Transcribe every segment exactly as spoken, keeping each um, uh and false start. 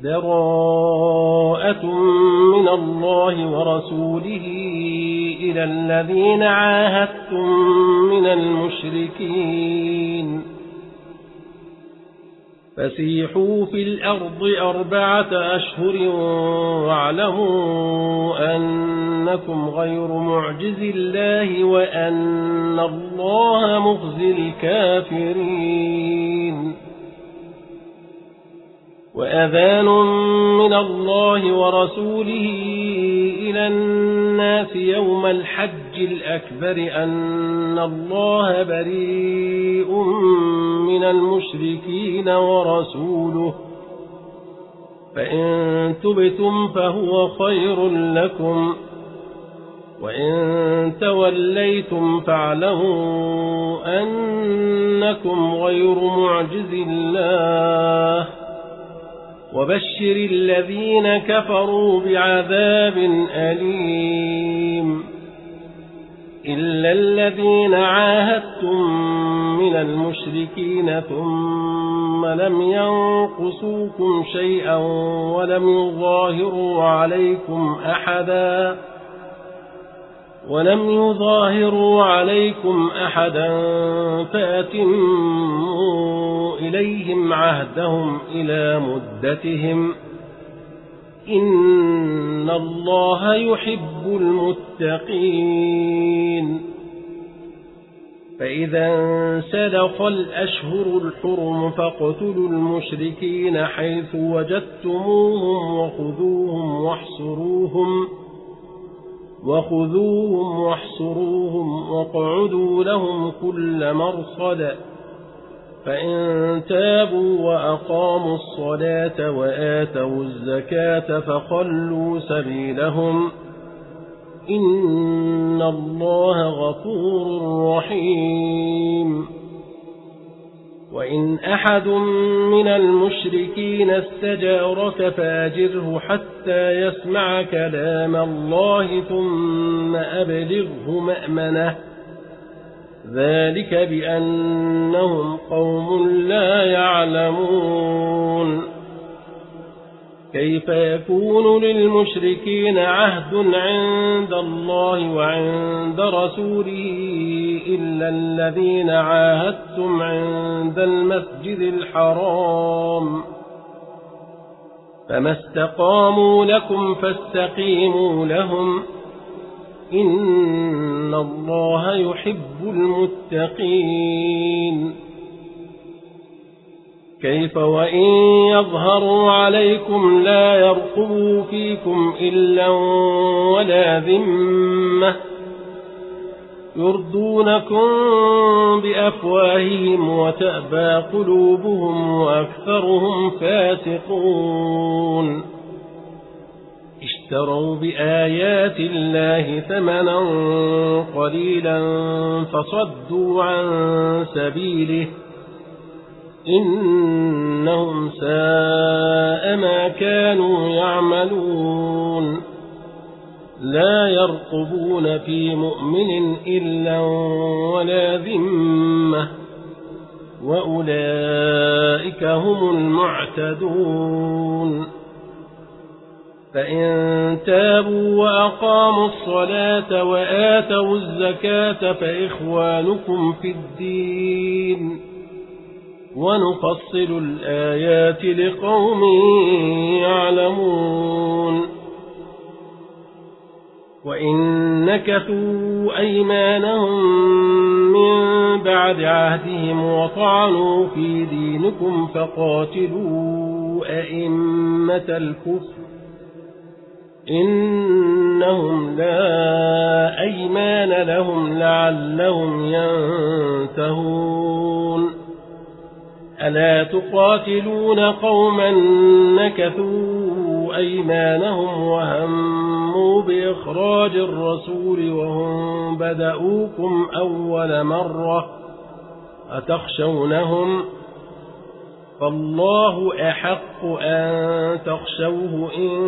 براءة من الله ورسوله إلى الذين عاهدتم من المشركين فسيحوا في الأرض أربعة أشهر واعلموا أنكم غير معجز الله وأن الله مخزي الكافرين. وأذان من الله ورسوله إلى الناس يوم الحج الأكبر أن الله بريء من المشركين ورسوله فإن تبتم فهو خير لكم وإن توليتم فاعلموا أنكم غير معجز الله وبشر الذين كفروا بعذاب أليم. إلا الذين عاهدتم من المشركين ثم لم ينقصوكم شيئا ولم يظاهروا عليكم أحدا ولم يظاهروا عليكم أحدا فأتموا إليهم عهدهم إلى مدتهم إن الله يحب المتقين. فإذا انسلخ الأشهر الحرم فاقتلوا المشركين حيث وجدتموهم وخذوهم واحصروهم وخذوهم واحصروهم واقعدوا لهم كل مرصد فإن تابوا وأقاموا الصلاة وآتوا الزكاة فخلوا سبيلهم إن الله غفور رحيم. وإن أحد من المشركين استجارك فأجره حتى يسمع كلام الله ثم أبلغه مأمنه ذلك بأنهم قوم لا يعلمون. كيف يكون للمشركين عهد عند الله وعند رسوله إلا الذين عاهدتم عند المسجد الحرام فما استقاموا لكم فاستقيموا لهم إن الله يحب المتقين. كيف وإن يظهروا عليكم لا يرقبوا فيكم إلا ولا ذمة يردونكم بأفواههم وتأبى قلوبهم وأكثرهم فاسقون. اشتروا بآيات الله ثمنا قليلا فصدوا عن سبيله إنهم ساء ما كانوا يعملون. لا يرقبون في مؤمن إلا ولا ذمة وأولئك هم المعتدون. فإن تابوا وأقاموا الصلاة وآتوا الزكاة فإخوانكم في الدين ونفصل الآيات لقوم يعلمون. وإن نكثوا أيمانهم من بعد عهدهم وطعنوا في دينكم فقاتلوا أئمة الكفر إنهم لا أيمان لهم لعلهم ينتهون. ألا تقاتلون قوما نكثوا أيمانهم وهموا بإخراج الرسول وهم بدأوكم أول مرة أتخشونهم فالله أحق أن تخشوه إن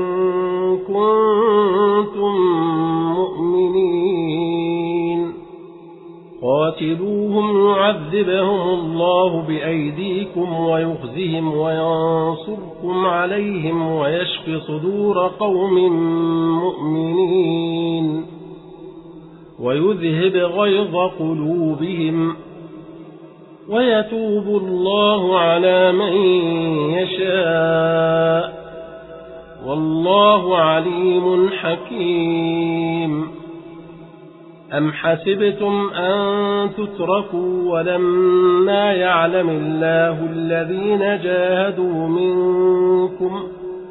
كنتم مؤمنين. قاتلوهم يعذبهم الله بأيديكم ويخزهم وينصركم عليهم ويشف صدور قوم مؤمنين ويذهب غيظ قلوبهم ويتوب الله على من يشاء والله عليم حكيم. أم حسبتم أن تتركوا ولما يعلم الله الذين جاهدوا منكم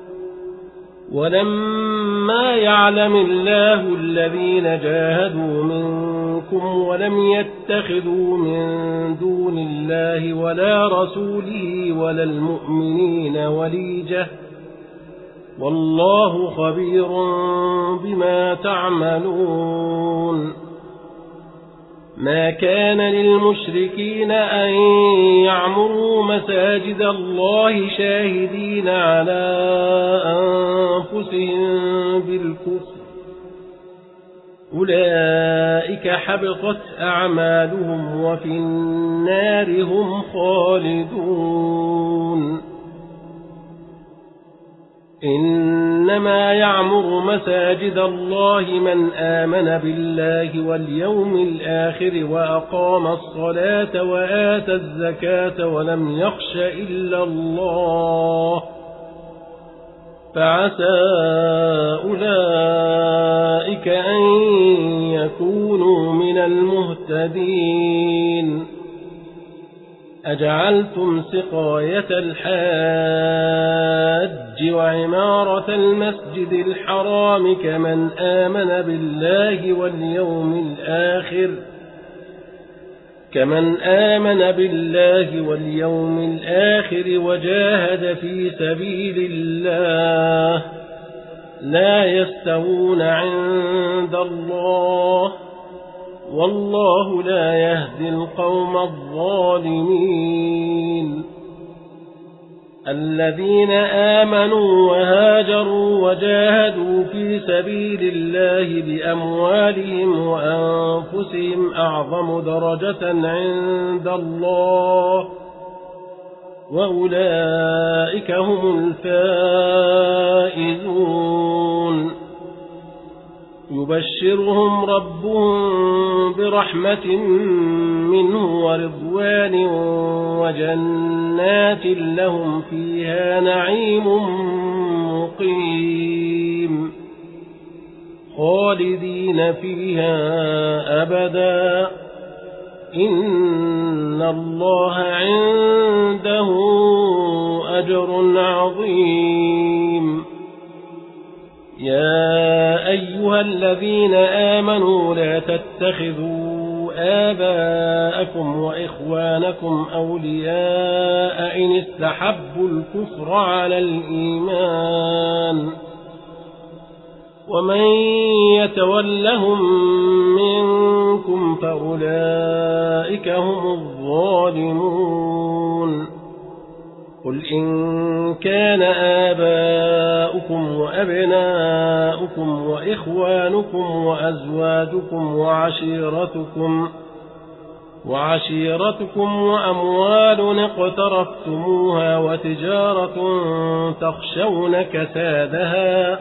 ولما يعلم الله الذين جاهدوا منكم ولم يتخذوا من دون الله ولا رسوله ولا المؤمنين وليجة والله خبير بما تعملون. ما كان للمشركين أن يعمروا مساجد الله شاهدين على أنفسهم بالكفر أولئك حبطت أعمالهم وفي النار هم خالدون. إنما يعمر مساجد الله من آمن بالله واليوم الآخر وأقام الصلاة وآتى الزكاة ولم يخش إلا الله فعسى أولئك أن يكونوا من المهتدين. أجعلتم سقاية الحاج وعمارة المسجد الحرام كمن آمن بالله واليوم الآخر كمن آمن بالله واليوم الآخر وجاهد في سبيل الله لا يستوون عند الله والله لا يهدي القوم الظالمين. الذين آمنوا وهاجروا وجاهدوا في سبيل الله بأموالهم وأنفسهم أعظم درجة عند الله وأولئك هم الفائزون. يبشرهم ربهم برحمة منه ورضوان وجنات لهم فيها نعيم مقيم خالدين فيها أبدا إن الله عنده أجر عظيم. يا أيها الذين آمنوا لا تتخذوا آباءكم وإخوانكم أولياء إن استحبوا الكفر على الإيمان ومن يتولهم منكم فأولئك هم الظالمون. قل إن كان آباؤكم وأبناؤكم وإخوانكم وأزواجكم وعشيرتكم وعشيرتكم وأموال اقترفتموها وتجارة تخشون كسادها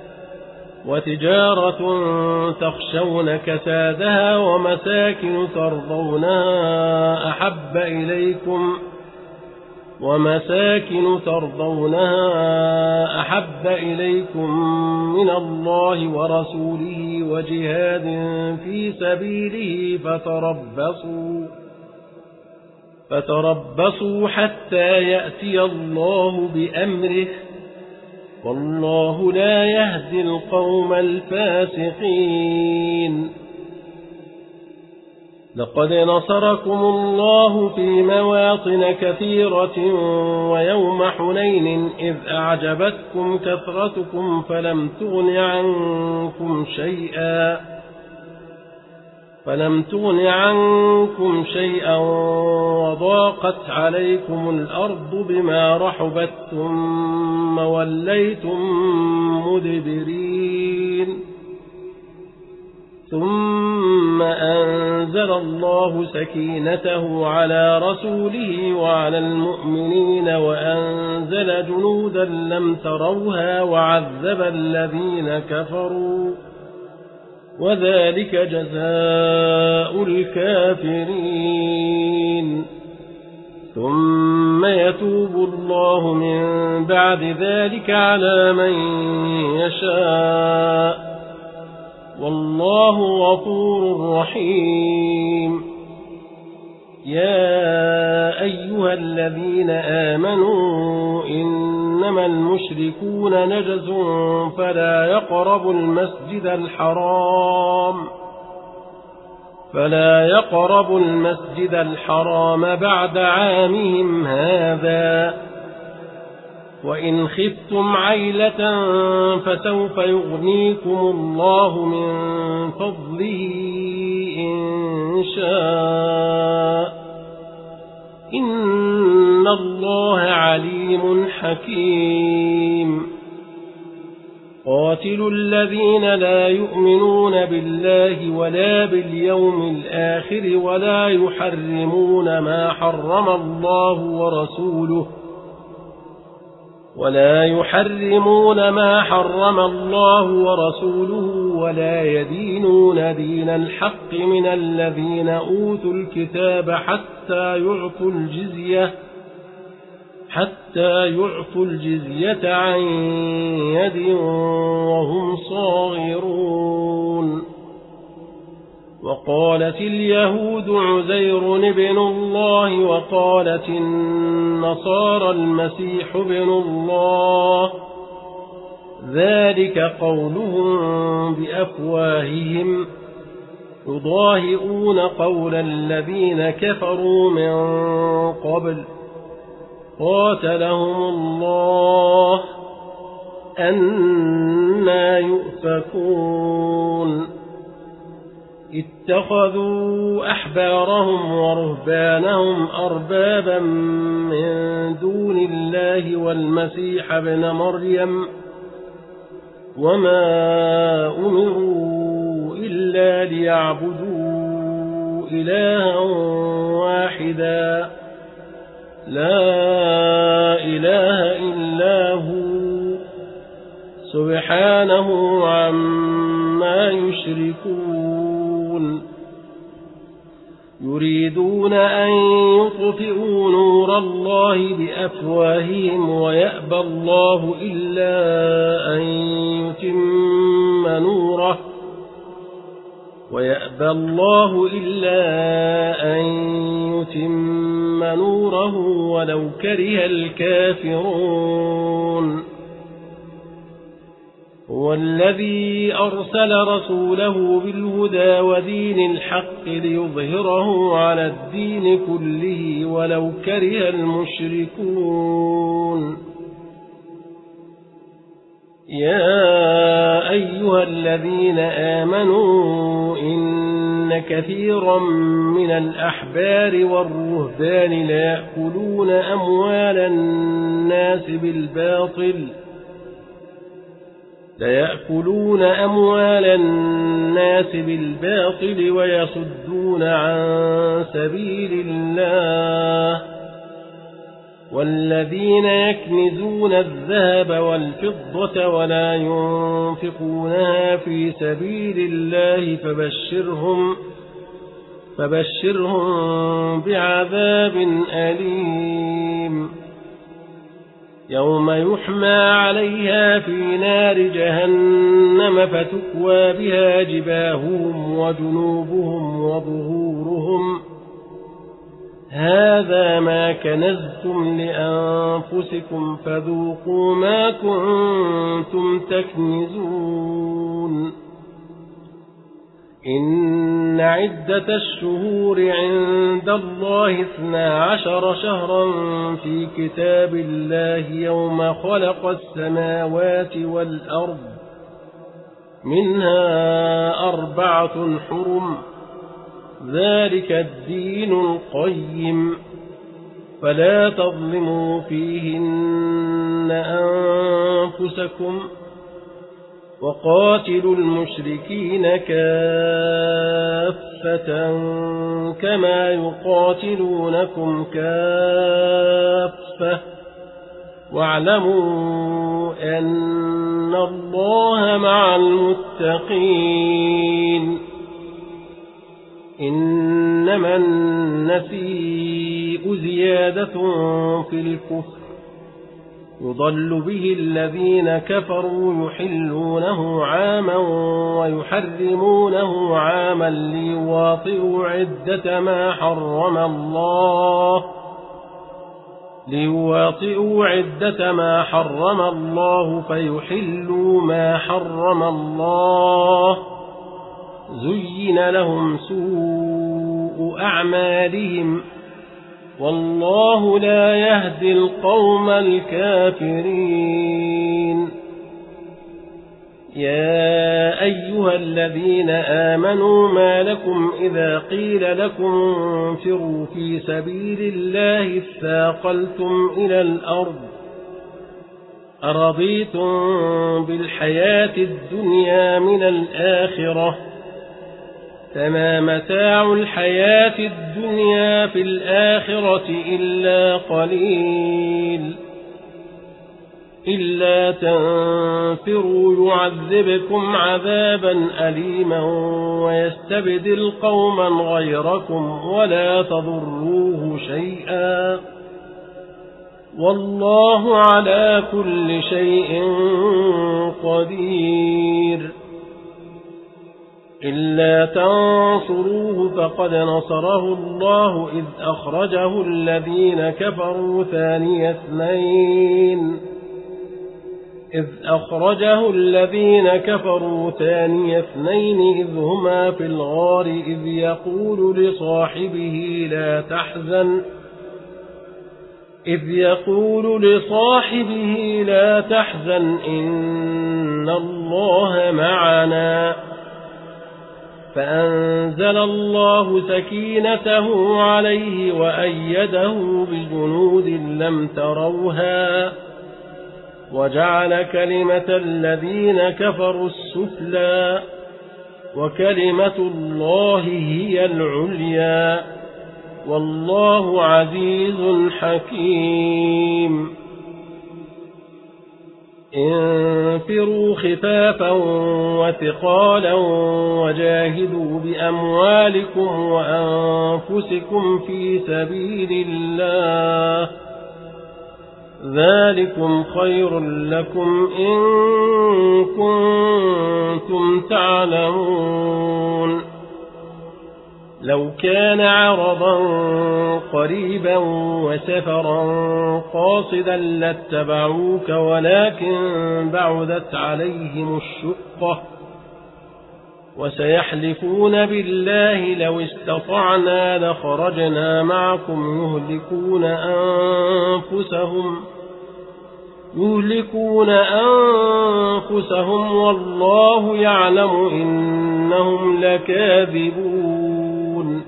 وتجارة تخشون كسادها ومساكن ترضونها أحب إليكم ومساكن ترضونها أحب إليكم من الله ورسوله وجهاد في سبيله فتربصوا فتربصوا حتى يأتي الله بأمره والله لا يهدي القوم الفاسقين. لقد نصركم الله في مواطن كثيرة ويوم حنين إذ أعجبتكم كثرتكم فلم تغن عنكم شيئا فلم تغن عنكم شيئا وضاقت عليكم الأرض بما رحبت ثم وليتم مدبرين ثم ثم أنزل الله سكينته على رسوله وعلى المؤمنين وأنزل جنودا لم تروها وعذب الذين كفروا وذلك جزاء الكافرين ثم يتوب الله من بعد ذلك على من يشاء والله غفور رحيم يا أيها الذين آمنوا إنما المشركون نجس فلا يقربوا المسجد الحرام فلا يقربوا المسجد الحرام بعد عامهم هذا وإن خفتم عيلة فسوف يغنيكم الله من فضله إن شاء إن الله عليم حكيم قاتلوا الذين لا يؤمنون بالله ولا باليوم الآخر ولا يحرمون ما حرم الله ورسوله ولا يحرمون ما حرم الله ورسوله ولا يدينون دين الحق من الذين أوتوا الكتاب حتى يعطوا الجزية حتى يعطوا الجزية عن يد وهم صاغرون وقالت اليهود عزير ابن الله وقالت النصارى المسيح ابن الله ذلك قولهم بأفواههم يضاهئون قول الذين كفروا من قبل قاتلهم الله أنى يؤفكون اتخذوا أحبارهم ورهبانهم أربابا من دون الله والمسيح ابن مريم وما أمروا إلا ليعبدوا إلها واحدا لا إله إلا هو سبحانه عما يشركون يريدون أن يطفئوا نور الله بأفواههم ويأبى الله إلا أن يتم نوره ويأبى الله إلا أن يتم نوره ولو كره الكافرون هو الذي أرسل رسوله بالهدى ودين الحق ليظهره على الدين كله ولو كره المشركون يا أيها الذين آمنوا إن كثيرا من الأحبار والرهبان ليأكلون أموال الناس بالباطل ليأكلون أموال الناس بالباطل ويصدون عن سبيل الله والذين يكنزون الذهب والفضة ولا ينفقونها في سبيل الله فبشرهم فبشرهم بعذاب أليم يوم يحمى عليها في نار جهنم فتكوى بها جباههم وجنوبهم وظهورهم هذا ما كنزتم لأنفسكم فذوقوا ما كنتم تكنزون إن عدة الشهور عند الله اثنا عشر شهرا في كتاب الله يوم خلق السماوات والأرض منها أربعة حرم ذلك الدين القيم فلا تظلموا فيهن أنفسكم وقاتلوا المشركين كافة كما يقاتلونكم كافة واعلموا أن الله مع المتقين إنما النسيء زيادة في الكفر يضل به الذين كفروا يحلونه عاما ويحرمونه عاما ليواطئوا عدة ما حرم الله ليواطئوا عدة ما حرم الله فيحلوا ما حرم الله زين لهم سوء أعمالهم والله لا يهدي القوم الكافرين يا أيها الذين آمنوا ما لكم إذا قيل لكم انفروا في سبيل الله اثاقلتم إلى الأرض أرضيتم بالحياة الدنيا من الآخرة فما متاع الحياة الدنيا في الآخرة إلا قليل إلا تنفروا يعذبكم عذابا أليما ويستبدل قوما غيركم ولا تضروه شيئا والله على كل شيء قدير إلا تنصروه فقد نصره الله إذ أخرجه الذين كفروا ثاني اثنين إذ أخرجه الذين كفروا ثاني اثنين إذ هما في الغار إذ يقول لصاحبه لا تحزن إذ يقول لصاحبه لا تحزن إن الله معنا فأنزل الله سكينته عليه وأيده بجنود لم تروها وجعل كلمة الذين كفروا السفلى وكلمة الله هي العليا والله عزيز حكيم انفروا خفافا وثقالا وجاهدوا بأموالكم وأنفسكم في سبيل الله ذلكم خير لكم إن كنتم تعلمون لو كان عرضا قريبا وسفرا قاصدا لاتبعوك ولكن بعدت عليهم الشقة وسيحلفون بالله لو استطعنا لخرجنا معكم يهلكون أنفسهم يهلكون أنفسهم والله يعلم إنهم لكاذبون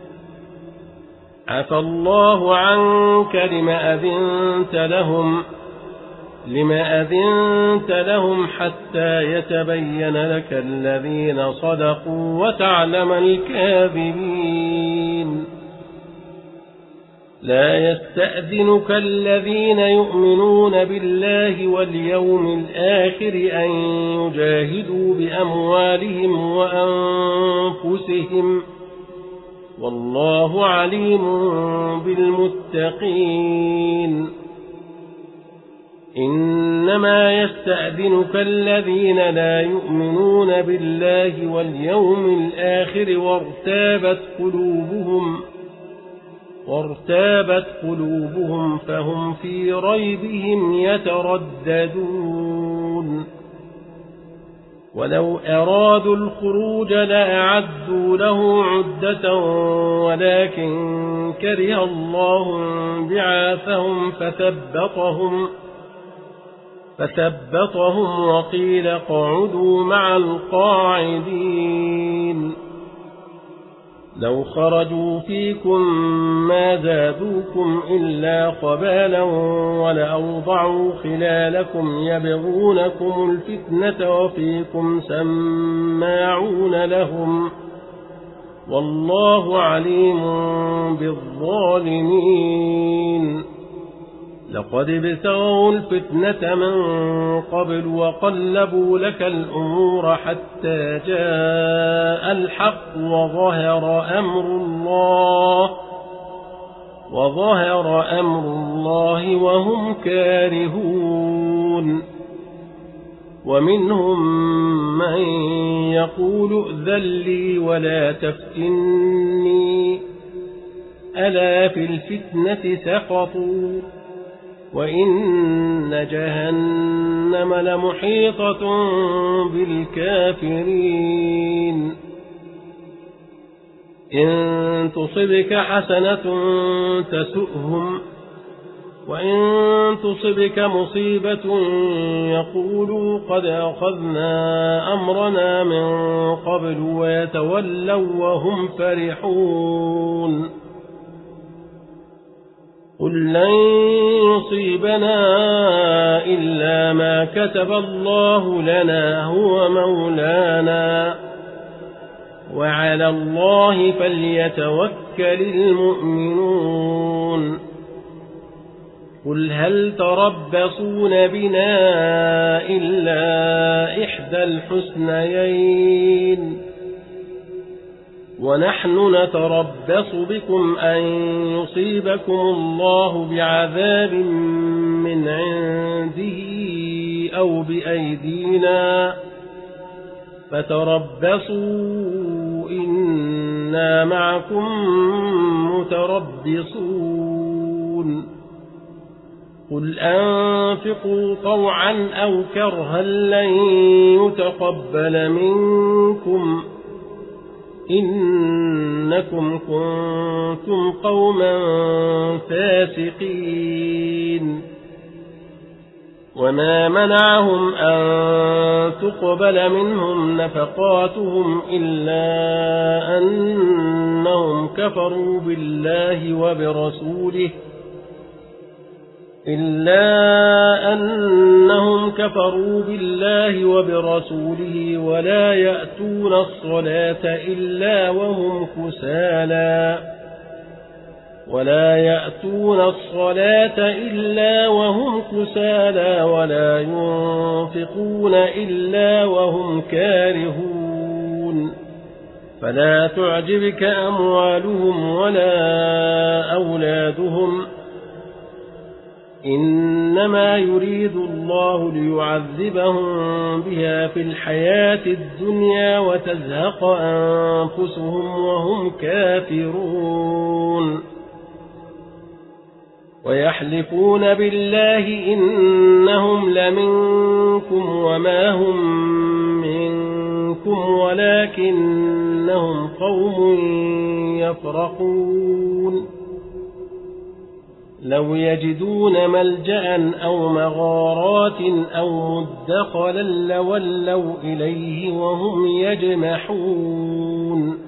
عفى الله عنك لما أذنت لهم لما أذنت لهم حتى يتبين لك الذين صدقوا وتعلم الكاذبين لا يستأذنك الذين يؤمنون بالله واليوم الآخر أن يجاهدوا بأموالهم وأنفسهم والله عليم بالمتقين إنما يستأذنك الذين لا يؤمنون بالله واليوم الآخر وارتابت قلوبهم وارتابت قلوبهم فهم في ريبهم يترددون ولو أرادوا الخروج لأعدوا له عدة ولكن كره الله بعاثهم فثبطهم فثبطهم وقيل اقعدوا مع القاعدين لو خرجوا فيكم ما زادوكم إلا خبالا ولأوضعوا خلالكم يبغونكم الفتنة وفيكم سماعون لهم والله عليم بالظالمين لقد ابتغوا الفتنة من قبل وقلبوا لك الأمور حتى جاء الحق وظهر أمر الله وظهر أمر الله وهم كارهون ومنهم من يقول ائذن لي ولا تفتني ألا في الفتنة سقطوا وإن جهنم لمحيطة بالكافرين إن تصبك حسنة تسؤهم وإن تصبك مصيبة يقولوا قد أخذنا أمرنا من قبل ويتولوا وهم فرحون قل لن يصيبنا إلا ما كتب الله لنا هو مولانا وعلى الله فليتوكل المؤمنون قل هل تربصون بنا إلا إحدى الحسنيين ونحن نتربص بكم أن يصيبكم الله بعذاب من عنده أو بأيدينا فتربصوا إنا معكم متربصون قل أنفقوا طوعا أو كرها لن يتقبل منكم إنكم كنتم قوما فاسقين وما منعهم أن تقبل منهم نفقاتهم إلا أنهم كفروا بالله وبرسوله إلا أنهم كفروا بالله وبرسوله ولا يأتون الصلاة إلا وهم كسالى ولا يأتون الصلاة إلا وهم كسالى ولا ينفقون إلا وهم كارهون فلا تعجبك أموالهم ولا أولادهم إنما يريد الله ليعذبهم بها في الحياة الدنيا وتزهق أنفسهم وهم كافرون ويحلفون بالله إنهم لمنكم وما هم منكم ولكنهم قوم يفرقون لو يجدون ملجأ أو مغارات أو مدخلا لولوا إليه وهم يجمحون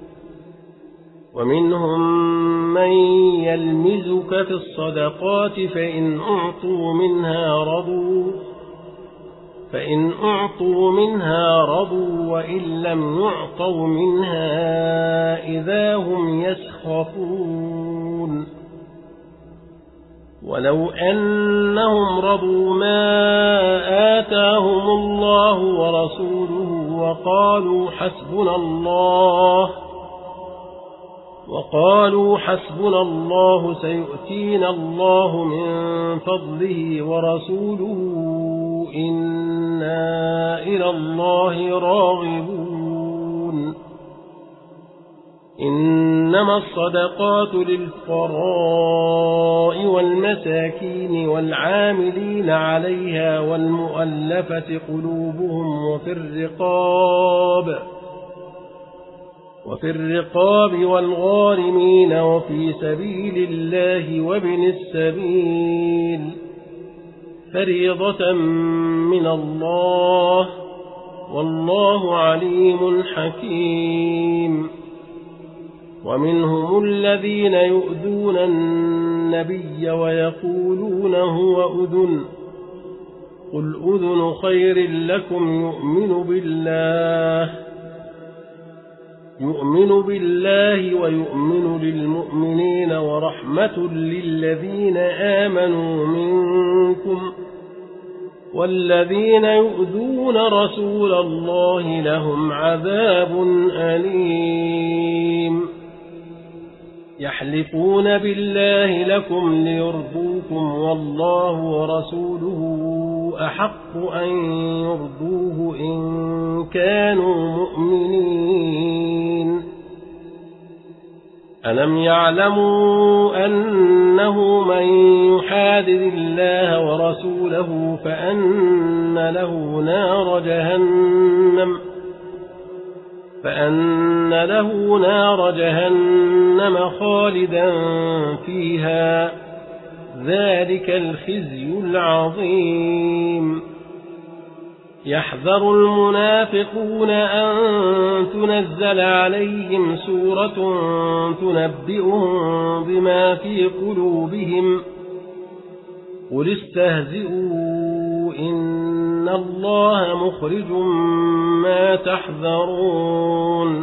ومنهم من يلمزك في الصدقات فإن أعطوا منها رضوا فإن أعطوا منها رضوا وإن لم يعطوا منها إذا هم يسخطون ولو أنهم رضوا ما آتاهم الله ورسوله وقالوا حسبنا الله وقالوا حسبنا الله سيؤتينا الله من فضله ورسوله إنا إلى الله راغبون إنما الصدقات للفقراء والمساكين والعاملين عليها والمؤلفة قلوبهم وفي الرقاب وفي الرقاب والغارمين وفي سبيل الله وابن السبيل فريضة من الله والله عليم حكيم ومنهم الذين يؤذون النبي ويقولون هو أذن قل أذن خير لكم يؤمن بالله يؤمن بالله ويؤمن للمؤمنين ورحمة للذين آمنوا منكم والذين يؤذون رسول الله لهم عذاب أليم يحلفون بالله لكم ليرضوكم والله ورسوله أحق أن يرضوه إن كانوا مؤمنين ألم يعلموا أنه من يحادد الله ورسوله فأن له نار جهنم فأن له نار جهنم خالدا فيها ذلك الخزي العظيم يحذر المنافقون أن تنزل عليهم سورة تنبئهم بما في قلوبهم قل استهزئوا إن الله مخرج ما تحذرون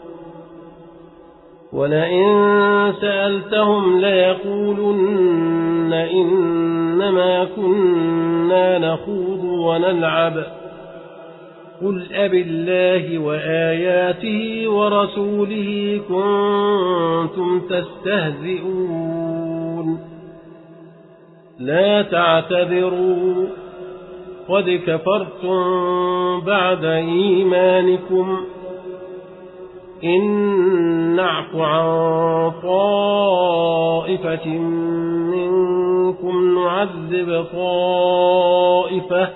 ولئن سألتهم ليقولن إنما كنا نخوض ونلعب قل أب الله وآياته ورسوله كنتم تستهزئون لا تعتذروا قد كفرتم بعد إيمانكم إن نعف عن طائفة منكم نعذب طائفة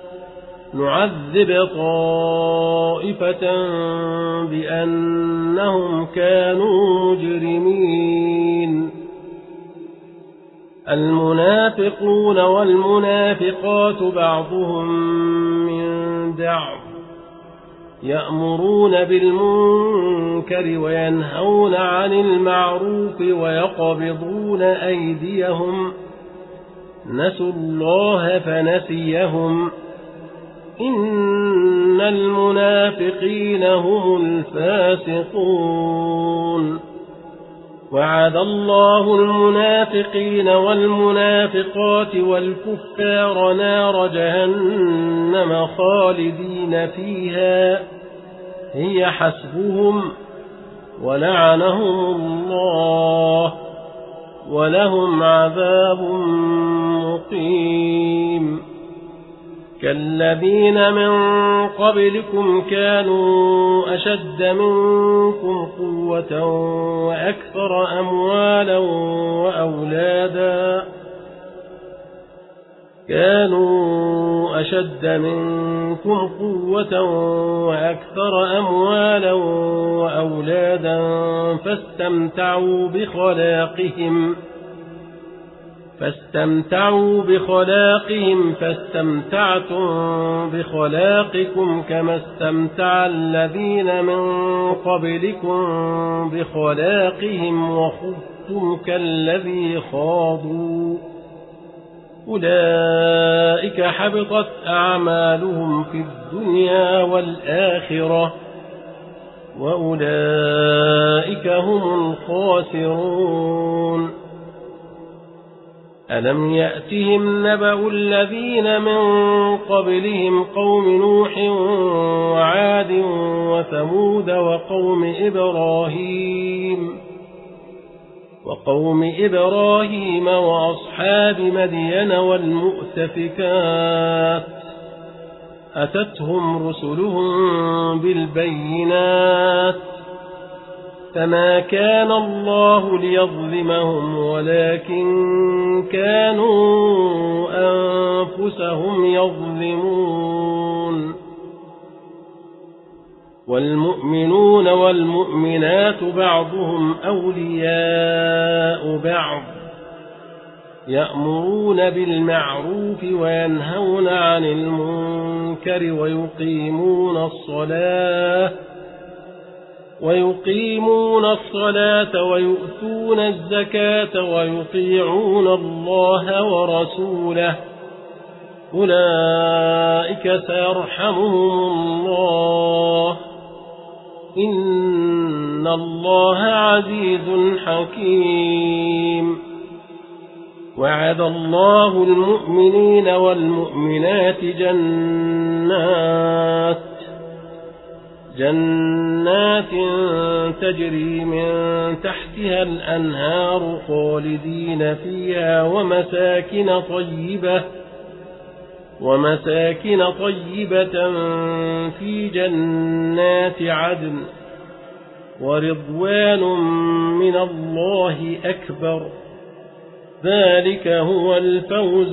نعذب طائفة بأنهم كانوا مجرمين المنافقون والمنافقات بعضهم من بعض يأمرون بالمنكر وينهون عن المعروف ويقبضون أيديهم نسوا الله فنسيهم إن المنافقين هم الفاسقون وعد الله المنافقين والمنافقات والكفار نار جهنم خالدين فيها هي حسبهم ولعنهم الله ولهم عذاب مقيم كالذين من قبلكم كانوا أشد منكم قوة وأكثر أموالا وأولادا كانوا أشد منكم قوة وأكثر أموالا وأولادا فاستمتعوا بخلاقهم فاستمتعوا بخلاقهم فاستمتعتم بخلاقكم كما استمتع الذين من قبلكم بخلاقهم وخضتم كالذي خاضوا أولئك حبطت أعمالهم في الدنيا والآخرة وأولئك هم الخاسرون ألم يأتهم نبأ الذين من قبلهم قوم نوح وعاد وثمود وقوم إبراهيم وقوم إبراهيم وأصحاب مدين والمؤتفكات أتتهم رسلهم بالبينات فما كان الله ليظلمهم ولكن كانوا أنفسهم يظلمون والمؤمنون والمؤمنات بعضهم أولياء بعض يأمرون بالمعروف وينهون عن المنكر ويقيمون الصلاة ويقيمون الصلاة ويؤتون الزكاة ويطيعون الله ورسوله أولئك سيرحمهم الله إن الله عزيز حكيم. وعد الله المؤمنين والمؤمنات جنات جنات تجري من تحتها الأنهار خالدين فيها ومساكن طيبة ومساكن طيبة في جنات عدن ورضوان من الله أكبر ذلك هو الفوز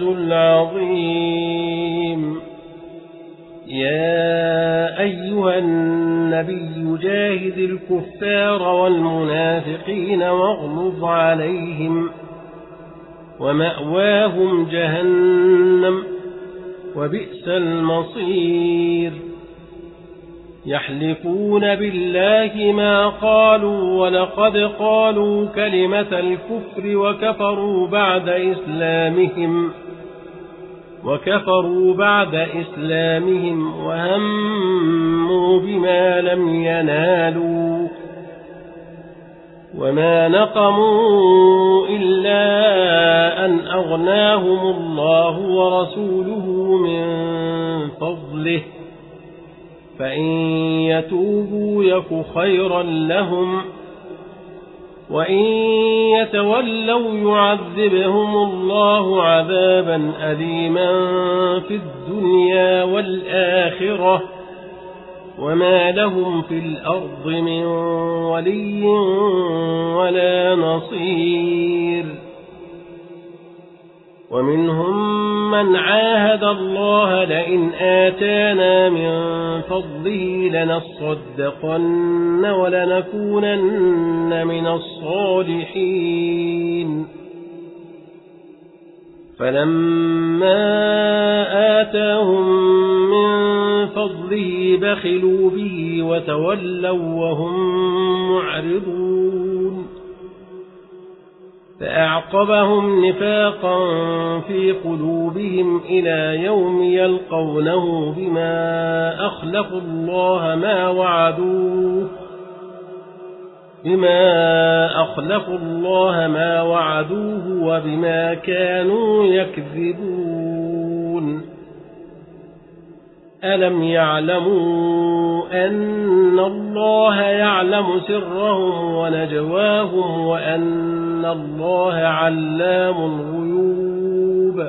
العظيم. يا أيها النبي جاهد الكفار والمنافقين واغلظ عليهم ومأواهم جهنم وبئس المصير. يحلفون بالله ما قالوا ولقد قالوا كلمة الكفر وكفروا بعد إسلامهم وكفروا بعد إسلامهم وهموا بما لم ينالوا وما نقموا إلا أن أغناهم الله ورسوله من فضله فإن يتوبوا يك خيرا لهم وإن يتولوا يعذبهم الله عذابا أليما في الدنيا والآخرة وما لهم في الأرض من ولي ولا نصير. ومنهم من عاهد الله لئن آتانا من فضله لنصدقن ولنكونن من الصالحين فلما آتاهم من فضله بخلوا به وتولوا وهم معرضون فأعقبهم نفاقا في قلوبهم إلى يوم يلقونه بما أخلفوا الله ما وعدوه بما أخلفوا الله ما وعدوه وبما كانوا يكذبون. ألم يعلموا أن الله يعلم سرهم ونجواهم وأن الله علام الغيوب.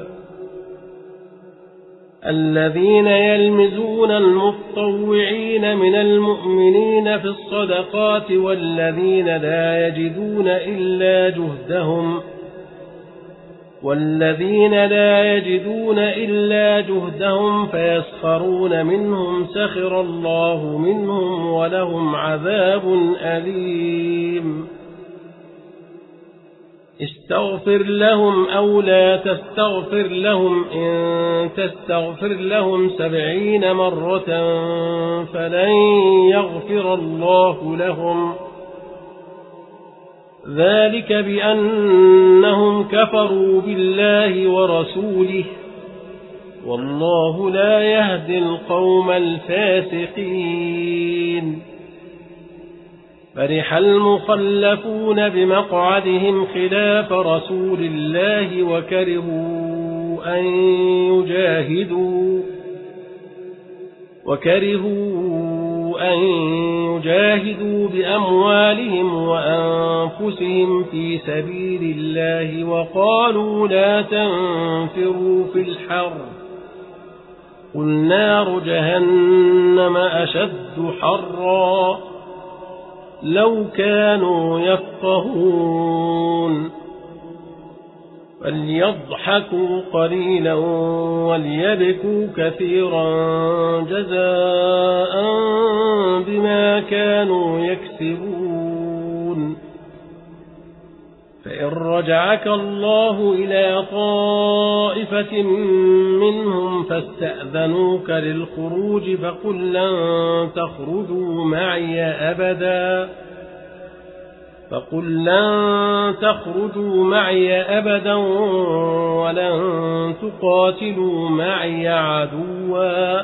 الذين يلمزون المتطوعين من المؤمنين في الصدقات والذين لا يجدون إلا جهدهم والذين لا يجدون إلا جهدهم فيسخرون منهم سخر الله منهم ولهم عذاب أليم. استغفر لهم أو لا تستغفر لهم إن تستغفر لهم سبعين مرة فلن يغفر الله لهم ذلك بأنهم كفروا بالله ورسوله والله لا يهدي القوم الفاسقين. فرح المخلفون بمقعدهم خلاف رسول الله وكرهوا أن يجاهدوا وكرهوا أن يجاهدوا بأموالهم وأنفسهم في سبيل الله وقالوا لا تنفروا في الحر قل نار جهنم أشد حرا لو كانوا يفقهون. فليضحكوا قليلا وليبكوا كثيرا جزاء بما كانوا يكسبون. فإن فإن رجعك الله إلى طائفة منهم فاستأذنوك للخروج فقل لن تخرجوا معي أبدا فقل لن تخرجوا معي أبدا ولن تقاتلوا معي عدوا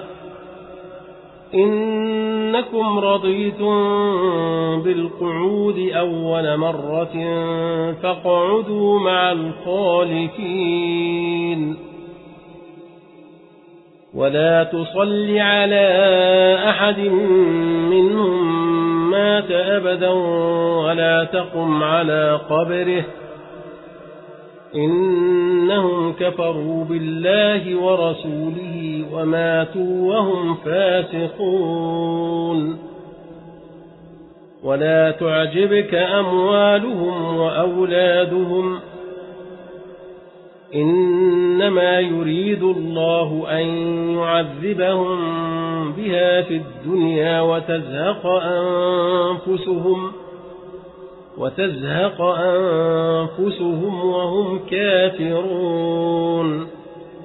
إنكم رضيتم بالقعود أول مرة فاقعدوا مع الخالفين ولا تصل على أحد منهم مات أبدا ولا تقم على قبره إنهم كفروا بالله ورسوله وماتوا وهم فاسقون ولا تعجبك أموالهم وأولادهم إنما يريد الله أن يعذبهم بها في الدنيا وتزهق أنفسهم وتزهق أنفسهم وهم كافرون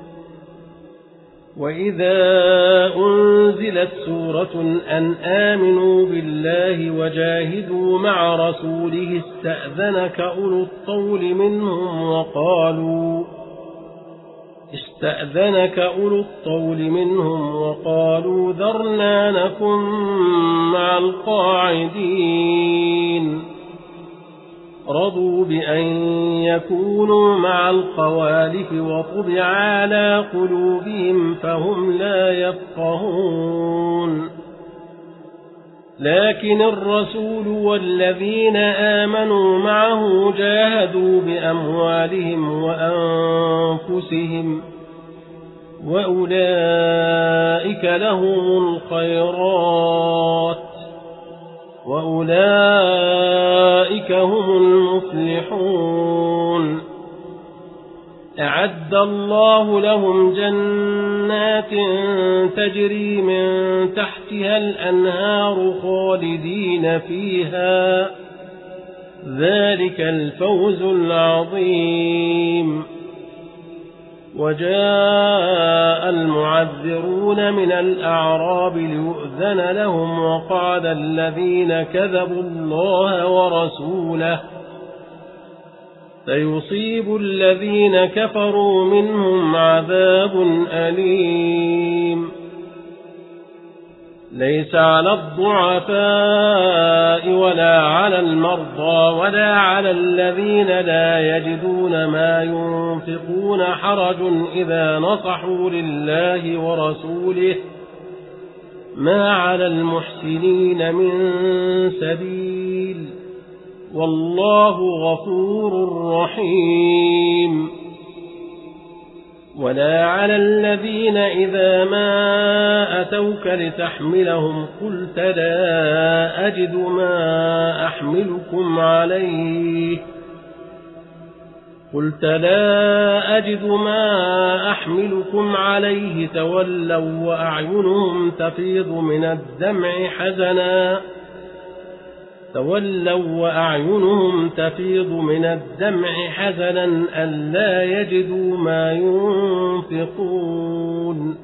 وإذا أنزلت سورة أن آمنوا بالله وجاهدوا مع رسوله استأذنك أولو الطول منهم وقالوا استأذنك أولو الطول منهم وقالوا ذرنا نكن مع القاعدين رضوا بأن يكونوا مع الخوالف وطبع على قلوبهم فهم لا يفقهون لكن الرسول والذين آمنوا معه جاهدوا بأموالهم وأنفسهم وأولئك لهم الخيرات وأولئك هم المفلحون أعد الله لهم جنات تجري من تحتها الأنهار خالدين فيها ذلك الفوز العظيم وجاء المعذرون من الأعراب ليؤذن لهم وقعد الذين كذبوا الله ورسوله سيصيب الذين كفروا منهم عذاب أليم ليس على الضعفاء ولا على المرضى ولا على الذين لا يجدون ما ينفقون حرج إذا نصحوا لله ورسوله ما على المحسنين من سبيل والله غفور رحيم ولا على الذين إذا ما أتوك لتحملهم قلت لا أجد ما أحملكم عليه قلت لا أجد ما أحملكم عليه تولوا وأعينهم تفيض من الدمع حزنا تولوا وأعينهم تفيض من الدمع حزنا ألا يجدوا ما ينفقون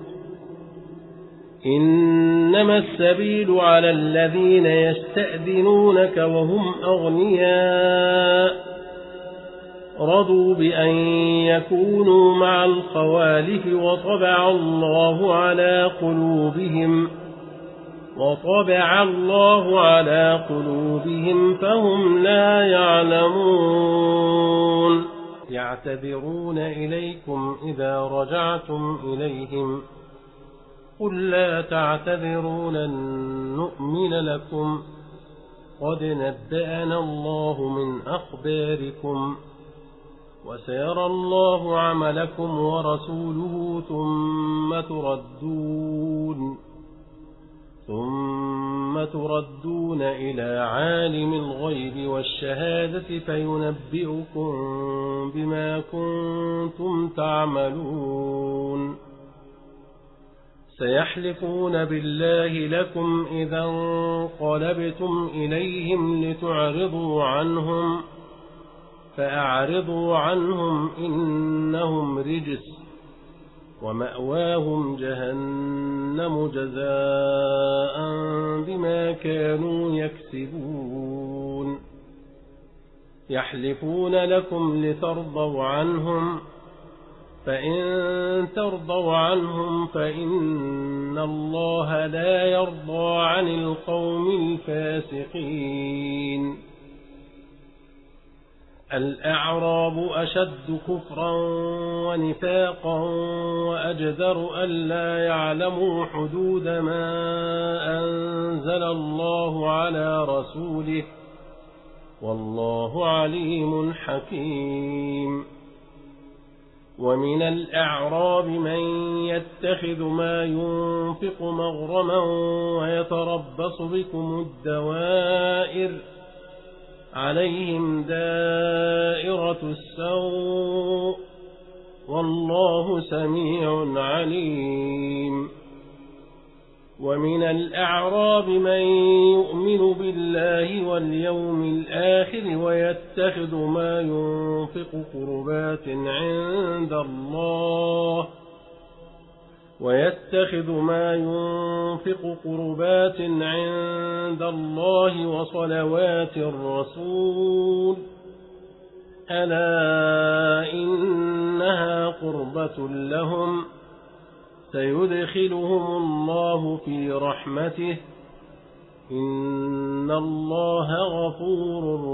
إنما السبيل على الذين يستأذنونك وهم أغنياء رضوا بأن يكونوا مع الخوالف وطبع الله على قلوبهم وطبع الله على قلوبهم فهم لا يعلمون يعتذرون إليكم إذا رجعتم إليهم قل لا تعتذروا لن نؤمن لكم قد نبأنا الله من أخباركم وسيرى الله عملكم ورسوله ثم تردون ثم تردون إلى عالم الغيب والشهادة فينبئكم بما كنتم تعملون سيحلفون بالله لكم إذا انقلبتم إليهم لتعرضوا عنهم فأعرضوا عنهم إنهم رجس ومأواهم جهنم جزاء بما كانوا يكسبون يحلفون لكم لترضوا عنهم فإن ترضوا عنهم فإن الله لا يرضى عن القوم الفاسقين الأعراب أشد كفرا ونفاقا وأجدر ألا يعلموا حدود ما أنزل الله على رسوله والله عليم حكيم ومن الأعراب من يتخذ ما ينفق مغرما ويتربص بكم الدوائر عليهم دائرة السوء والله سميع عليم ومن الأعراب من يؤمن بالله واليوم الآخر ويتخذ ما ينفق قربات عند الله ويتخذ ما ينفق قربات عند الله وصلوات الرسول ألا إنها قربة لهم سيدخلهم الله في رحمته إن الله غفور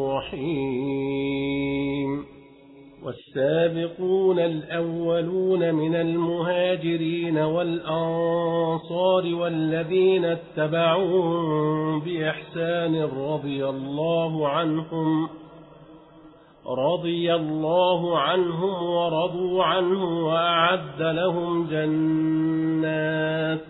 رحيم والسابقون الأولون من المهاجرين والأنصار والذين اتبعوهم بإحسان رضي الله عنهم رضي الله عنهم ورضوا عنه وأعد لهم جنات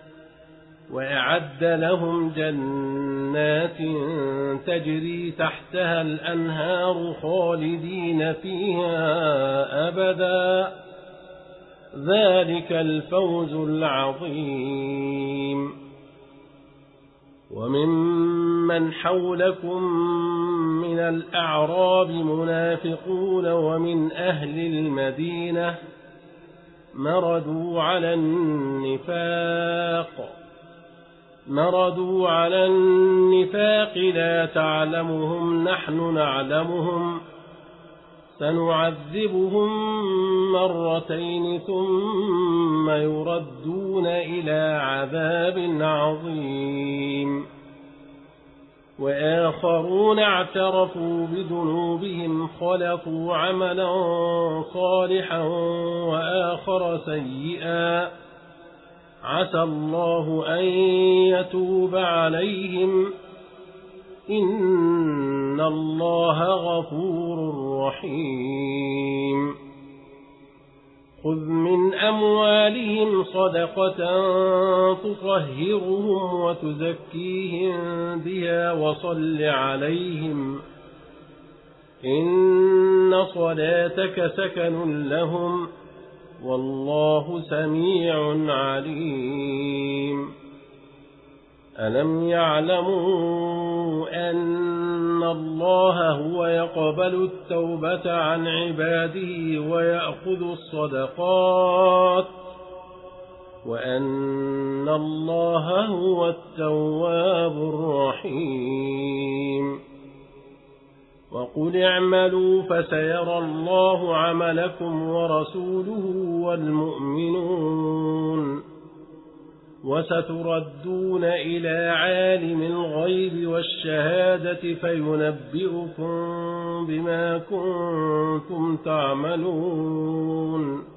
وأعد لهم جنات تجري تحتها الأنهار خالدين فيها أبدا ذلك الفوز العظيم وممن حولكم من الأعراب منافقون ومن أهل المدينة مردوا على النفاق مردوا على النفاق لا تعلمهم نحن نعلمهم سنعذبهم مرتين ثم يردون إلى عذاب عظيم وآخرون اعترفوا بذنوبهم خلقوا عملا صالحا وآخر سيئا عسى الله أن يتوب عليهم إن الله غفور رحيم خذ من أموالهم صدقة تطهرهم وتزكيهم بها وصل عليهم إن صلاتك سكن لهم والله سميع عليم ألم يعلموا أن الله هو يقبل التوبة عن عباده ويأخذ الصدقات وأن الله هو التواب الرحيم وقل اعملوا فسيرى الله عملكم ورسوله والمؤمنون وستردون إلى عالم الغيب والشهادة فينبئكم بما كنتم تعملون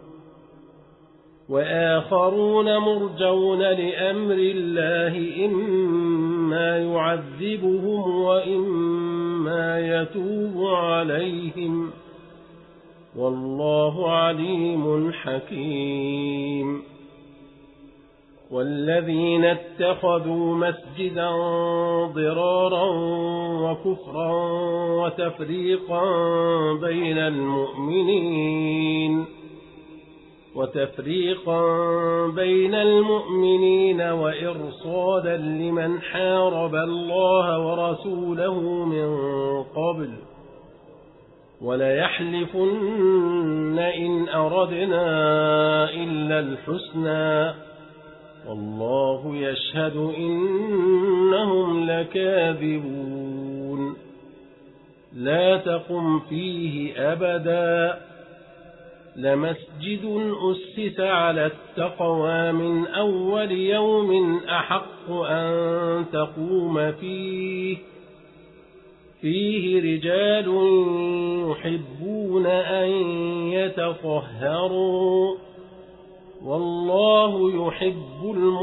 وآخرون مرجون لأمر الله إما يعذبهم وإما يتوب عليهم والله عليم حكيم والذين اتخذوا مسجدا ضرارا وكفرا وتفريقا بين المؤمنين وتفريقا بين المؤمنين وإرصادا لمن حارب الله ورسوله من قبل وليحلفن إن أردنا إلا الحسنى والله يشهد إنهم لكاذبون لا تقم فيه أبدا لمسجد أسس على التقوى من أول يوم أحق أن تقوم فيه فيه رجال يحبون أن يتطهروا والله يحب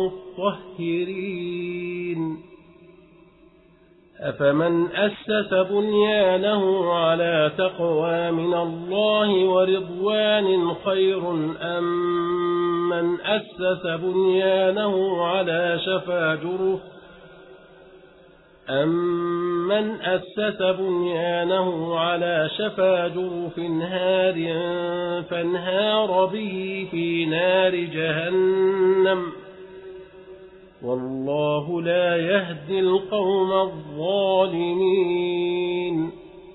المطهرين أفمن أسس بنيانه على تقوى من الله ورضوان خير أم من أسس بنيانه على شفا جرف أمن أسس بنيانه على شفا جرف هار فانهار به في نار جهنم والله لا يهدي القوم الظالمين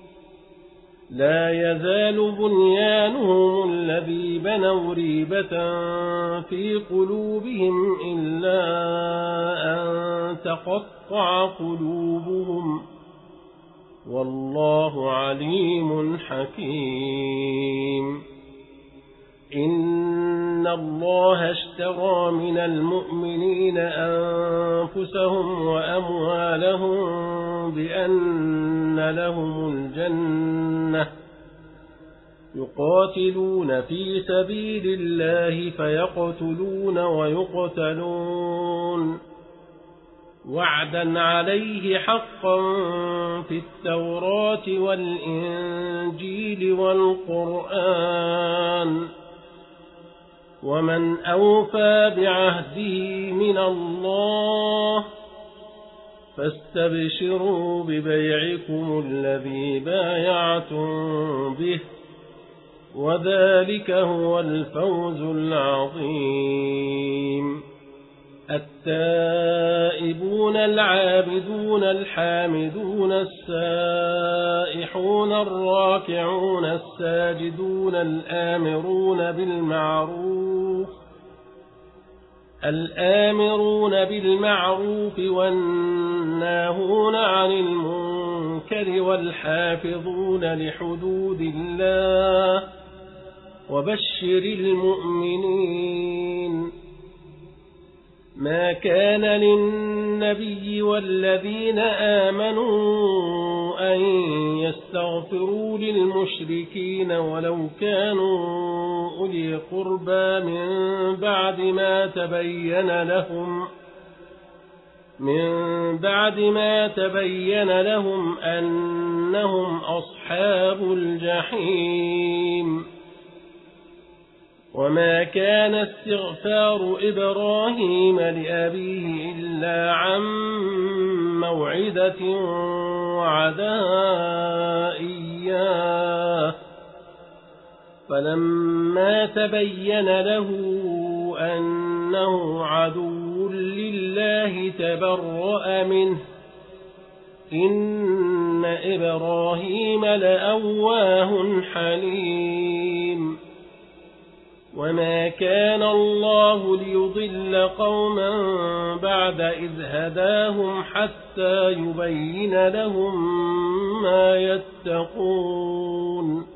لا يزال بنيانهم الذي بنوا ريبة في قلوبهم إلا أن تقطع قلوبهم والله عليم حكيم إن الله اشترى من المؤمنين أنفسهم وأموالهم بأن لهم الجنة يقاتلون في سبيل الله فيقتلون ويقتلون وعدا عليه حقا في التوراة والإنجيل والقرآن ومن أوفى بعهده من الله فاستبشروا ببيعكم الذي بايعتم به وذلك هو الفوز العظيم التائبون العابدون الحامدون السائحون الراكعون الساجدون الآمرون بالمعروف الآمرون بالمعروف والناهون عن المنكر والحافظون لحدود الله وبشر المؤمنين ما كان للنبي والذين آمنوا أن يستغفروا للمشركين ولو كانوا أولي قربى من بعد ما تبين لهم من بعد ما تبين لهم أنهم أصحاب الجحيم وما كان استغفار إبراهيم لأبيه إلا عن موعدة وعدها إياه فلما تبين له أنه عدو لله تبرأ منه إن إبراهيم لأواه حليم وما كان الله ليضل قوما بعد إذ هداهم حتى يبين لهم ما يتقون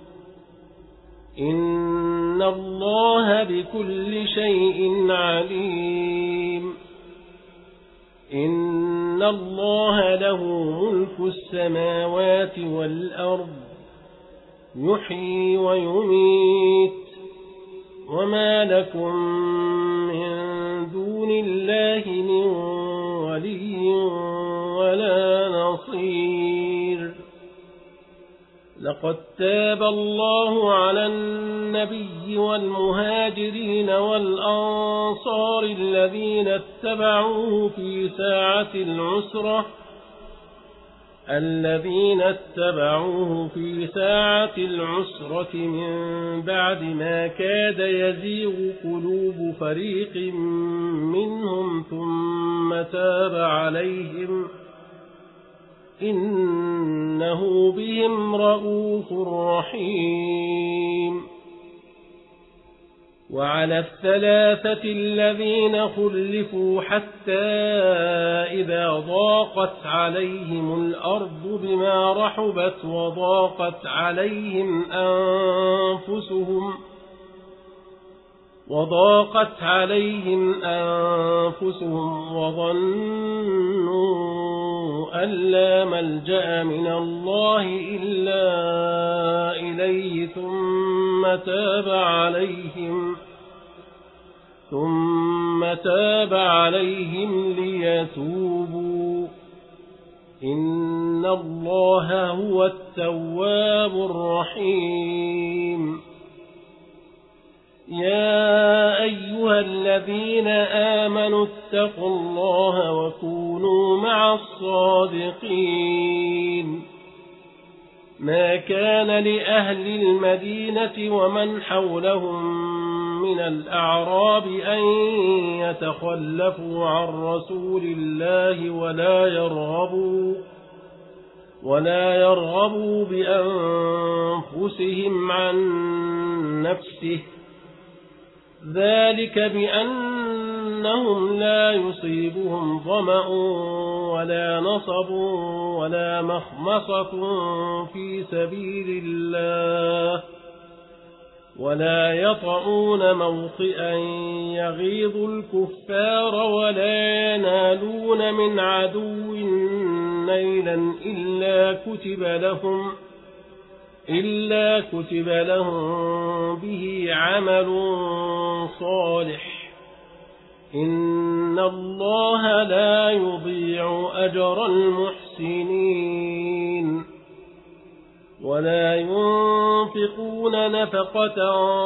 إن الله بكل شيء عليم إن الله له ملك السماوات والأرض يحيي ويميت وما لكم من دون الله من ولي ولا نصير لقد تاب الله على النبي والمهاجرين والأنصار الذين اتبعوه في ساعة العسرة الذين اتبعوه في ساعة العسرة من بعد ما كاد يزيغ قلوب فريق منهم ثم تاب عليهم إنه إنه بهم رؤوف رحيم. وعلى الثلاثة الذين خلفوا حتى إذا ضاقت عليهم الأرض بما رحبت وضاقت عليهم أنفسهم وضاقت عليهم أنفسهم وظنوا أن لا ملجأ من الله إلا إليه ثم تاب عليهم ثم تاب عليهم ليتوبوا إن الله هو التواب الرحيم. يا أيها الذين آمنوا اتقوا الله وكونوا مع الصادقين. ما كان لأهل المدينة ومن حولهم من الأعراب أن يتخلفوا عن رسول الله ولا يرغبوا ولا يرغبوا بأنفسهم عن نفسه، ذلك بأنهم لا يصيبهم ظمأ ولا نصب ولا مخمصة في سبيل الله ولا يطعون موطئا يغيظ الكفار ولا ينالون من عدو نيلا إلا كتب لهم إلا كتب لهم به عمل صالح إن الله لا يضيع أجر المحسنين. ولا ينفقون نفقة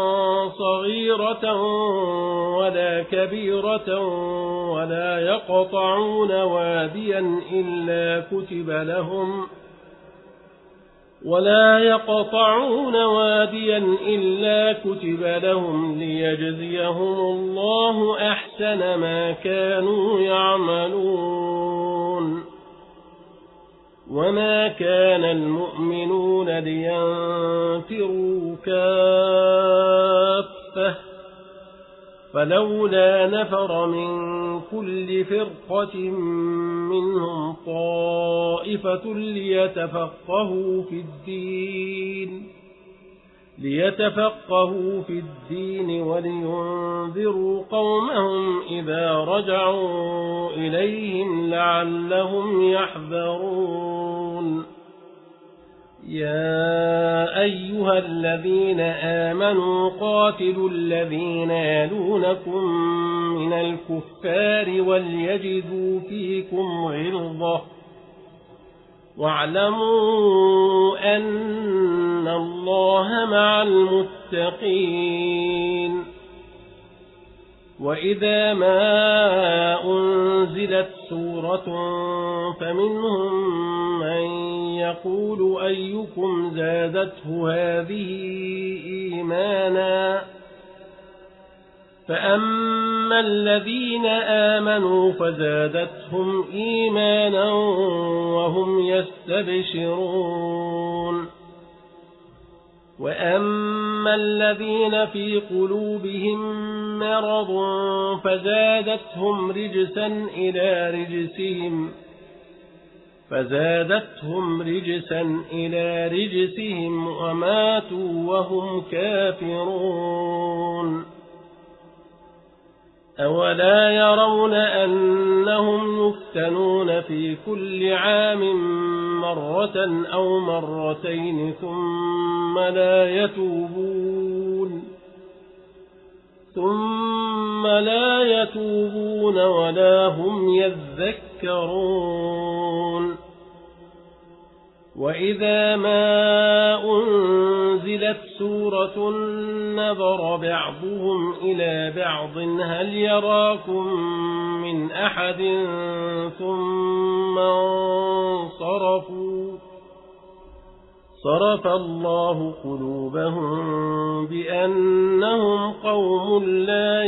صغيرة ولا كبيرة ولا يقطعون واديا إلا كتب لهم ولا يقطعون واديا إلا كتب لهم ليجزيهم الله أحسن ما كانوا يعملون. وما كان المؤمنون لينفروا كافة فلولا نفر من كل فرقة منهم طائفة ليتفقهوا في الدين ليتفقهوا في الدين ولينذروا قومهم إذا رجعوا إليهم لعلهم يحذرون. يا أيها الذين آمنوا قاتلوا الذين يلونكم من الكفار وليجدوا فيكم غلظة واعلموا أن الله مع المتقين. وإذا ما أنزلت سورة فمنهم من يقول أيكم زادته هذه إيمانا فأما الذين آمنوا فزادتهم إيمانا وهم يستبشرون. وأما الذين في قلوبهم مرض فزادتهم رجسا إلى رجسهم فزادتهم رجسا إلى رجسهم وماتوا وهم كافرون. أولا يرون أنهم يفتنون في كل عام مرة أو مرتين ثم لا يتوبون ثم لا يتوبون ولا هم يذكرون. وإذا ما أنزلت سورة نظر بعضهم إلى بعض هل يراكم من أحد ثم انصرفوا صرف الله قلوبهم بأنهم قوم لا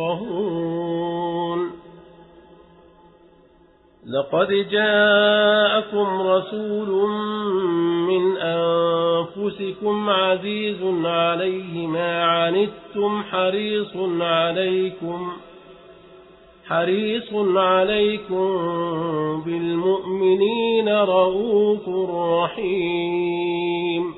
يفقهون. لقد جاء جاءكم رسول من أنفسكم عزيز عليه ما عنتم حريص عليكم حريص عليكم بالمؤمنين رؤوف رحيم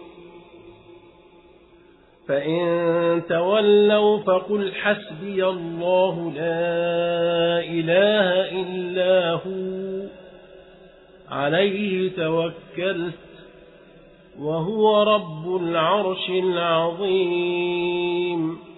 فإن تولوا فقل حسبي الله لا إله إلا هو عليه توكلت وهو رب العرش العظيم